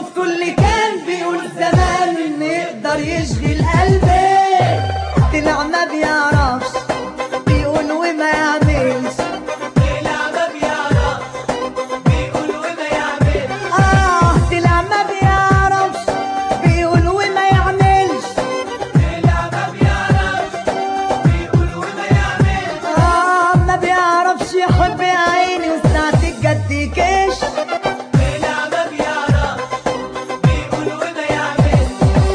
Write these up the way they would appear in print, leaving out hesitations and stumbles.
شفتوا اللي كان بيقول زمان ان يقدر يشغل قلبي، طلع ما بيعرفش، بيقول وما يعملش. طلع ما بيعرفش، بيقول وما يعملش. طلع ما بيعرفش، بيقول وما يعملش. طلع ما بيعرفش، بيقول وما يعملش. ما بيعرفش يحب يا عيني وساعة الجد يكش. طلع ما بيعرفش، بيقول وما يعملش.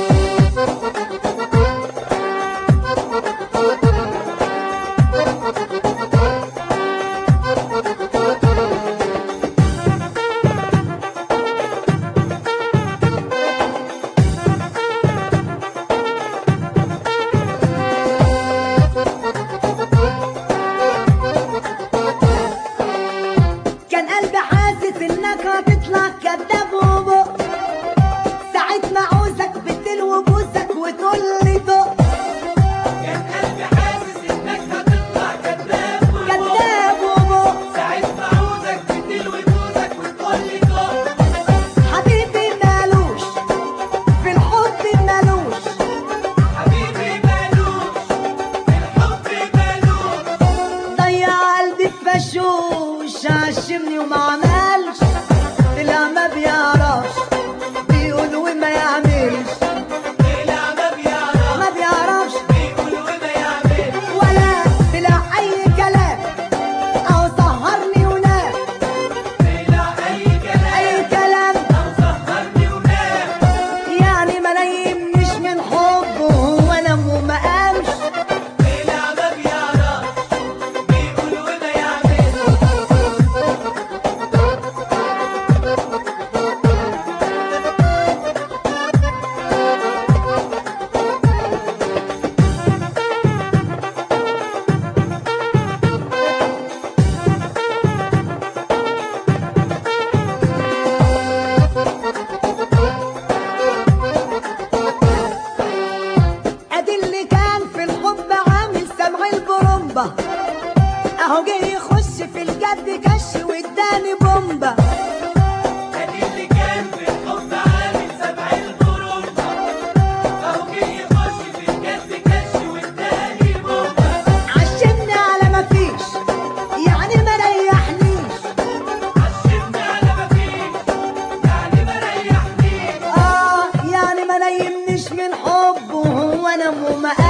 كان قلبي حاسس انك هتطلع كداب وبق، ساعة ما عوزك بتلوي بوسك وتقول لي دق. كان قلبي حاسس انك هتطلع كداب وبق، كداب وبق. ساعة ما عاوزك بتلوي بوزك وتقول لي دق. حبيبي مالوش في الحب مالوش، حبيبي مالوش، الحب مالوش. ضيع قلبي في فشوش، عشمني وما عملش. طلع ما بيعرفش، بيقول وما يعملش. طلع ما بيعرفش، ما بيعرفش بيقول وما يعملش. ولا طلع اي كلام او سهرني ونام. طلع أي كلام، اي كلام أو سهرني ونام. يعني ما نيمنيش من حبه وانا وما قامش. طلع ما بيعرفش، بيقول وما يعملش. ادي اللي كان في الحب عامل سمع البرومبا، اهو جه يخش في الجد كش واداني بومبا. أدي اللي كان في الحب عامل سبع البرومبا، أهو جه يخش في الجد كش واداني بومبا. عشمني على ما فيش، يعني ما ريحنيش. عشمني على مفيش، يعني ما ريحنيش. يعني ما نيمنيش من حبه وانا وما